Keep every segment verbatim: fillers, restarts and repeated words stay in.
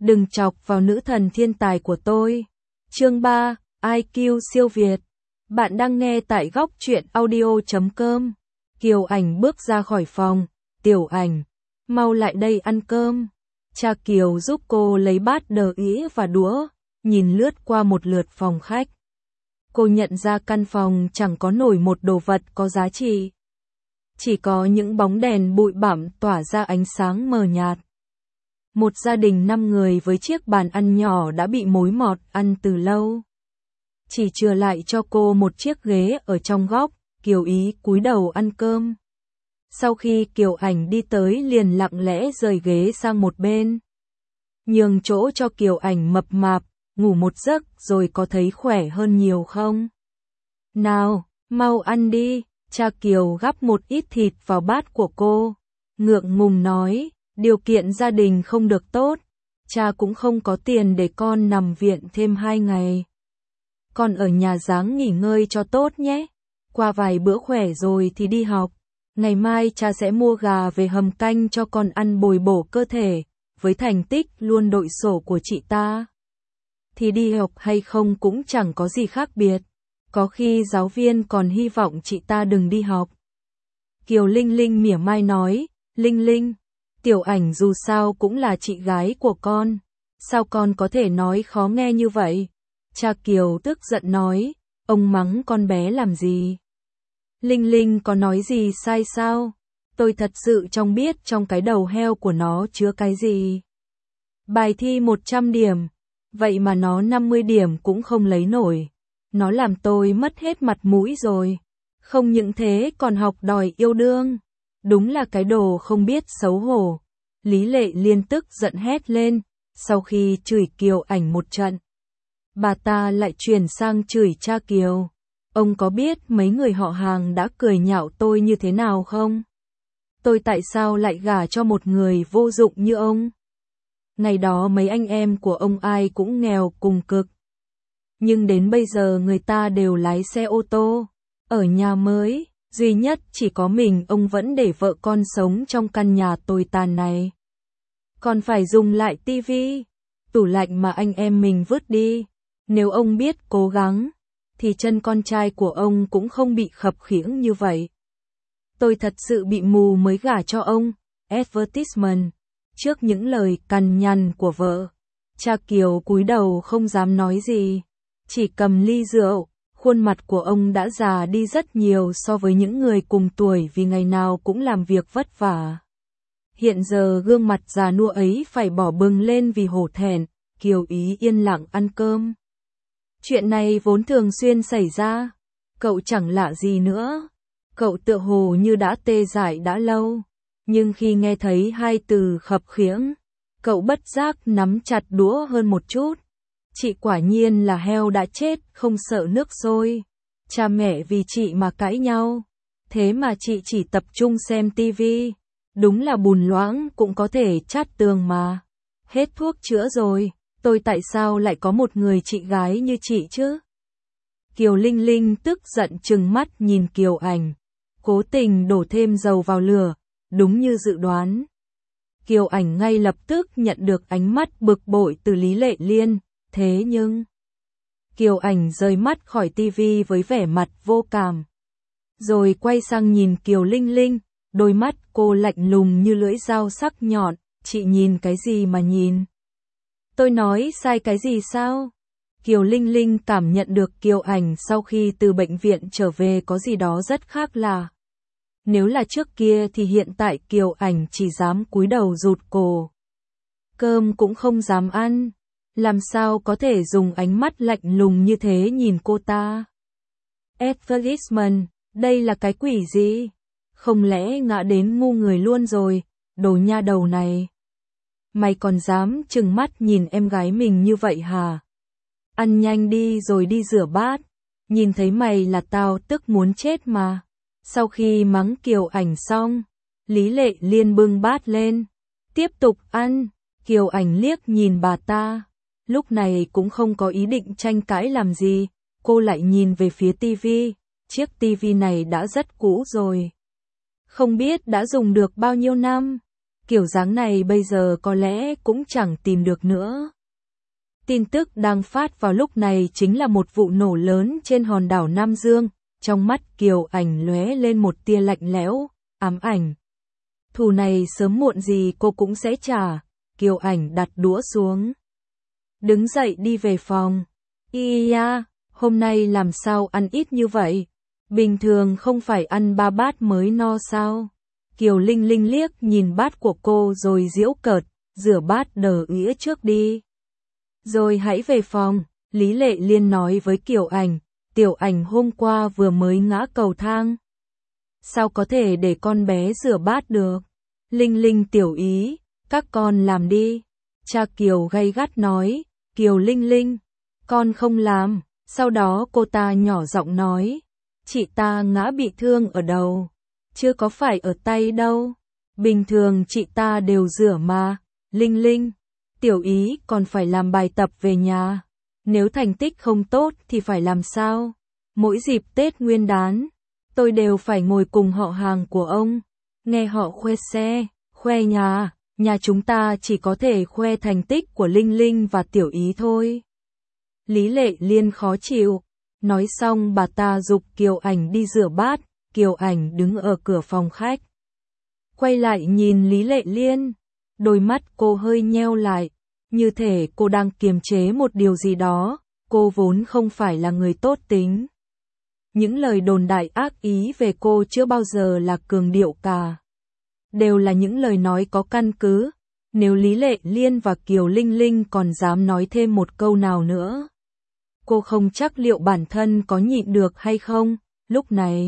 đừng chọc vào nữ thần thiên tài của tôi. Chương ba, i kiu siêu Việt. Bạn đang nghe tại góc truyện audio chấm com. Kiều Ảnh bước ra khỏi phòng, Tiểu Ảnh, mau lại đây ăn cơm. Cha Kiều giúp cô lấy bát đờ ĩa và đũa, nhìn lướt qua một lượt phòng khách. Cô nhận ra căn phòng chẳng có nổi một đồ vật có giá trị. Chỉ có những bóng đèn bụi bặm tỏa ra ánh sáng mờ nhạt. Một gia đình năm người với chiếc bàn ăn nhỏ đã bị mối mọt ăn từ lâu. Chỉ chừa lại cho cô một chiếc ghế ở trong góc, Kiều Ý cúi đầu ăn cơm. Sau khi Kiều Ảnh đi tới liền lặng lẽ rời ghế sang một bên. Nhường chỗ cho Kiều Ảnh mập mạp, ngủ một giấc rồi có thấy khỏe hơn nhiều không? Nào, mau ăn đi, cha Kiều gắp một ít thịt vào bát của cô. Ngượng ngùng nói, điều kiện gia đình không được tốt, cha cũng không có tiền để con nằm viện thêm hai ngày. Con ở nhà ráng nghỉ ngơi cho tốt nhé, qua vài bữa khỏe rồi thì đi học. Ngày mai cha sẽ mua gà về hầm canh cho con ăn bồi bổ cơ thể, với thành tích luôn đội sổ của chị ta. Thì đi học hay không cũng chẳng có gì khác biệt, có khi giáo viên còn hy vọng chị ta đừng đi học. Kiều Linh Linh mỉa mai nói, Linh Linh, Tiểu Ảnh dù sao cũng là chị gái của con, sao con có thể nói khó nghe như vậy? Cha Kiều tức giận nói, ông mắng con bé làm gì? Linh Linh có nói gì sai sao? Tôi thật sự chẳng biết trong cái đầu heo của nó chứa cái gì. Bài thi một trăm điểm, vậy mà nó năm mươi điểm cũng không lấy nổi. Nó làm tôi mất hết mặt mũi rồi. Không những thế còn học đòi yêu đương. Đúng là cái đồ không biết xấu hổ. Lý Lệ Liên tức giận hét lên, sau khi chửi Kiều Ảnh một trận. Bà ta lại chuyển sang chửi cha Kiều. Ông có biết mấy người họ hàng đã cười nhạo tôi như thế nào không? Tôi tại sao lại gả cho một người vô dụng như ông? Ngày đó mấy anh em của ông ai cũng nghèo cùng cực. Nhưng đến bây giờ người ta đều lái xe ô tô, ở nhà mới, duy nhất chỉ có mình ông vẫn để vợ con sống trong căn nhà tồi tàn này. Còn phải dùng lại tivi, tủ lạnh mà anh em mình vứt đi. Nếu ông biết cố gắng, thì chân con trai của ông cũng không bị khập khiễng như vậy. Tôi thật sự bị mù mới gả cho ông. Advertisement. Trước những lời cằn nhằn của vợ, cha Kiều cúi đầu không dám nói gì, chỉ cầm ly rượu. Khuôn mặt của ông đã già đi rất nhiều so với những người cùng tuổi vì ngày nào cũng làm việc vất vả. Hiện giờ gương mặt già nua ấy phải bỏ bừng lên vì hổ thẹn. Kiều Ý yên lặng ăn cơm. Chuyện này vốn thường xuyên xảy ra, cậu chẳng lạ gì nữa. Cậu tựa hồ như đã tê dại đã lâu, nhưng khi nghe thấy hai từ khập khiễng, cậu bất giác nắm chặt đũa hơn một chút. Chị quả nhiên là heo đã chết, không sợ nước sôi. Cha mẹ vì chị mà cãi nhau, thế mà chị chỉ tập trung xem tivi. Đúng là bùn loãng cũng có thể chát tường mà. Hết thuốc chữa rồi, tôi tại sao lại có một người chị gái như chị chứ? Kiều Linh Linh tức giận trừng mắt nhìn Kiều Ảnh, cố tình đổ thêm dầu vào lửa, đúng như dự đoán. Kiều Ảnh ngay lập tức nhận được ánh mắt bực bội từ Lý Lệ Liên, thế nhưng... Kiều Ảnh rời mắt khỏi tivi với vẻ mặt vô cảm. Rồi quay sang nhìn Kiều Linh Linh, đôi mắt cô lạnh lùng như lưỡi dao sắc nhọn, chị nhìn cái gì mà nhìn? Tôi nói sai cái gì sao? Kiều Linh Linh cảm nhận được Kiều Ảnh sau khi từ bệnh viện trở về có gì đó rất khác lạ. Nếu là trước kia thì hiện tại Kiều Ảnh chỉ dám cúi đầu rụt cổ. Cơm cũng không dám ăn. Làm sao có thể dùng ánh mắt lạnh lùng như thế nhìn cô ta? Advertisement, đây là cái quỷ gì? Không lẽ ngã đến ngu người luôn rồi, đồ nha đầu này. Mày còn dám trừng mắt nhìn em gái mình như vậy hả? Ăn nhanh đi rồi đi rửa bát. Nhìn thấy mày là tao tức muốn chết mà. Sau khi mắng Kiều Ảnh xong, Lý Lệ Liên bưng bát lên. Tiếp tục ăn. Kiều Ảnh liếc nhìn bà ta. Lúc này cũng không có ý định tranh cãi làm gì. Cô lại nhìn về phía tivi. Chiếc tivi này đã rất cũ rồi. Không biết đã dùng được bao nhiêu năm. kiểu dáng này bây giờ có lẽ cũng chẳng tìm được nữa. Tin tức đang phát vào lúc này chính là một vụ nổ lớn trên hòn đảo Nam Dương, trong mắt Kiều Ảnh lóe lên một tia lạnh lẽo, ám ảnh. Thù này sớm muộn gì cô cũng sẽ trả. Kiều Ảnh đặt đũa xuống, đứng dậy đi về phòng. Ý ya, hôm nay làm sao ăn ít như vậy? Bình thường không phải ăn ba bát mới no sao? Kiều Linh Linh liếc nhìn bát của cô rồi giễu cợt, rửa bát đờ ĩa trước đi. Rồi hãy về phòng, Lý Lệ Liên nói với Kiều Ảnh, Tiểu Ảnh hôm qua vừa mới ngã cầu thang. Sao có thể để con bé rửa bát được? Linh Linh tiểu ý, các con làm đi. Cha Kiều gay gắt nói, Kiều Linh Linh, con không làm. Sau đó cô ta nhỏ giọng nói, chị ta ngã bị thương ở đầu, chưa có phải ở tay đâu. Bình thường chị ta đều rửa mà. Linh Linh, tiểu ý còn phải làm bài tập về nhà. Nếu thành tích không tốt thì phải làm sao? Mỗi dịp Tết Nguyên đán, tôi đều phải ngồi cùng họ hàng của ông, nghe họ khoe xe, khoe nhà. Nhà chúng ta chỉ có thể khoe thành tích của Linh Linh và tiểu ý thôi. Lý Lệ Liên khó chịu. Nói xong bà ta giục Kiều Ảnh đi rửa bát. Kiều Ảnh đứng ở cửa phòng khách, quay lại nhìn Lý Lệ Liên. Đôi mắt cô hơi nheo lại, như thể cô đang kiềm chế một điều gì đó. Cô vốn không phải là người tốt tính. Những lời đồn đại ác ý về cô chưa bao giờ là cường điệu cả. Đều là những lời nói có căn cứ. Nếu Lý Lệ Liên và Kiều Linh Linh còn dám nói thêm một câu nào nữa, cô không chắc liệu bản thân có nhịn được hay không. Lúc này,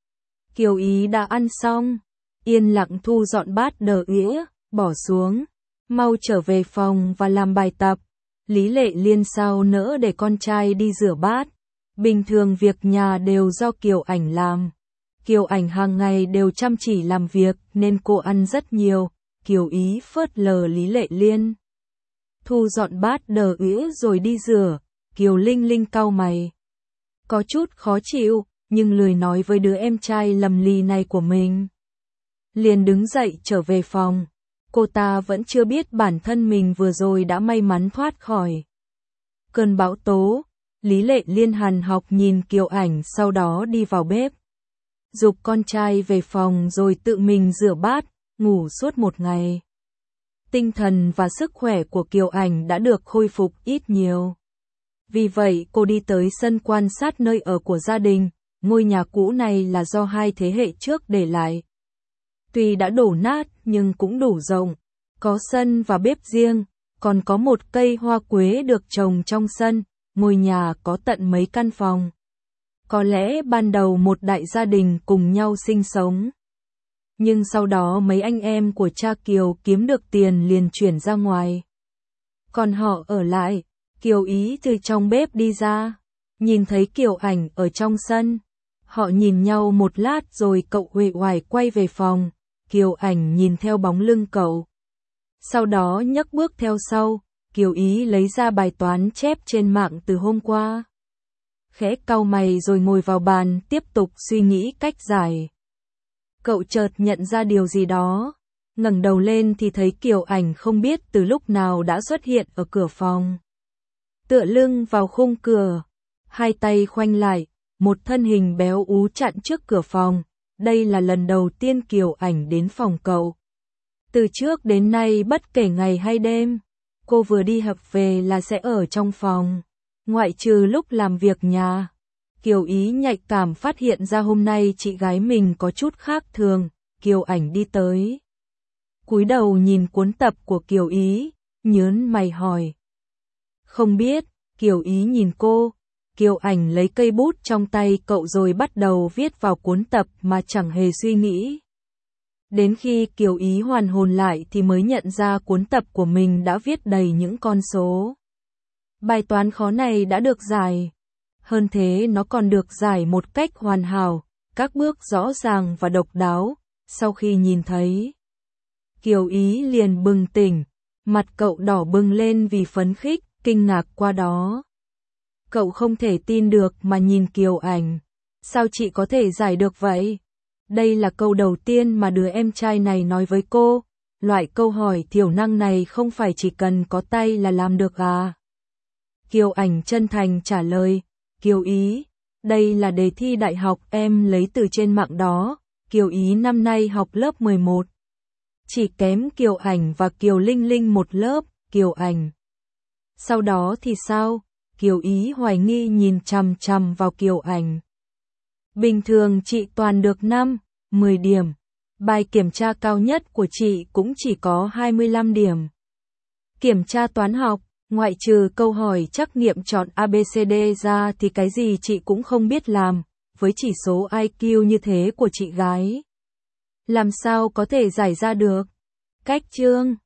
Kiều Ý đã ăn xong, yên lặng thu dọn bát đờ ĩa, bỏ xuống, mau trở về phòng và làm bài tập. Lý Lệ Liên sao nỡ để con trai đi rửa bát. Bình thường việc nhà đều do Kiều Ảnh làm. Kiều Ảnh hàng ngày đều chăm chỉ làm việc nên cô ăn rất nhiều. Kiều Ý phớt lờ Lý Lệ Liên, thu dọn bát đờ ĩa rồi đi rửa. Kiều Linh Linh cau mày, có chút khó chịu, nhưng lười nói với đứa em trai lầm lì này của mình. Liền đứng dậy trở về phòng. Cô ta vẫn chưa biết bản thân mình vừa rồi đã may mắn thoát khỏi cơn bão tố. Lý Lệ Liên hằn học nhìn Kiều Ảnh, sau đó đi vào bếp, giục con trai về phòng rồi tự mình rửa bát, ngủ suốt một ngày. Tinh thần và sức khỏe của Kiều Ảnh đã được khôi phục ít nhiều. Vì vậy cô đi tới sân quan sát nơi ở của gia đình. Ngôi nhà cũ này là do hai thế hệ trước để lại. Tuy đã đổ nát nhưng cũng đủ rộng, có sân và bếp riêng, còn có một cây hoa quế được trồng trong sân. Ngôi nhà có tận mấy căn phòng. Có lẽ ban đầu một đại gia đình cùng nhau sinh sống. Nhưng sau đó mấy anh em của cha Kiều kiếm được tiền liền chuyển ra ngoài. Còn họ ở lại. Kiều Ý từ trong bếp đi ra, nhìn thấy Kiều Ảnh ở trong sân. Họ nhìn nhau một lát rồi cậu uể oải quay về phòng. Kiều Ảnh nhìn theo bóng lưng cậu, sau đó nhấc bước theo sau. Kiều Ý lấy ra bài toán chép trên mạng từ hôm qua, khẽ cau mày rồi ngồi vào bàn tiếp tục suy nghĩ cách giải. Cậu chợt nhận ra điều gì đó, ngẩng đầu lên thì thấy Kiều Ảnh không biết từ lúc nào đã xuất hiện ở cửa phòng. Tựa lưng vào khung cửa, hai tay khoanh lại, một thân hình béo ú chặn trước cửa phòng. Đây là lần đầu tiên Kiều Ảnh đến phòng cậu. Từ trước đến nay bất kể ngày hay đêm, cô vừa đi học về là sẽ ở trong phòng, ngoại trừ lúc làm việc nhà. Kiều Ý nhạy cảm phát hiện ra hôm nay chị gái mình có chút khác thường. Kiều Ảnh đi tới, cúi đầu nhìn cuốn tập của Kiều Ý, nhớn mày hỏi. Không biết. Kiều Ý nhìn cô. Kiều Ảnh lấy cây bút trong tay cậu rồi bắt đầu viết vào cuốn tập mà chẳng hề suy nghĩ. Đến khi Kiều Ý hoàn hồn lại thì mới nhận ra cuốn tập của mình đã viết đầy những con số. Bài toán khó này đã được giải. Hơn thế nó còn được giải một cách hoàn hảo, các bước rõ ràng và độc đáo. Sau khi nhìn thấy, Kiều Ý liền bừng tỉnh, mặt cậu đỏ bừng lên vì phấn khích, kinh ngạc qua đó. Cậu không thể tin được mà nhìn Kiều Ảnh. Sao chị có thể giải được vậy? Đây là câu đầu tiên mà đứa em trai này nói với cô. loại câu hỏi thiểu năng này không phải chỉ cần có tay là làm được à? Kiều Ảnh chân thành trả lời, Kiều Ý, đây là đề thi đại học em lấy từ trên mạng đó, Kiều Ý năm nay học lớp mười một. Chỉ kém Kiều Ảnh và Kiều Linh Linh một lớp, Kiều Ảnh. Sau đó thì sao? Kiều Ý hoài nghi nhìn chằm chằm vào Kiều Ảnh. Bình thường chị toàn được năm, mười điểm. Bài kiểm tra cao nhất của chị cũng chỉ có hai mươi lăm điểm. Kiểm tra toán học, ngoại trừ câu hỏi trắc nghiệm chọn a bê xê đê ra thì cái gì chị cũng không biết làm, với chỉ số i kiu như thế của chị gái. Làm sao có thể giải ra được? Cách chương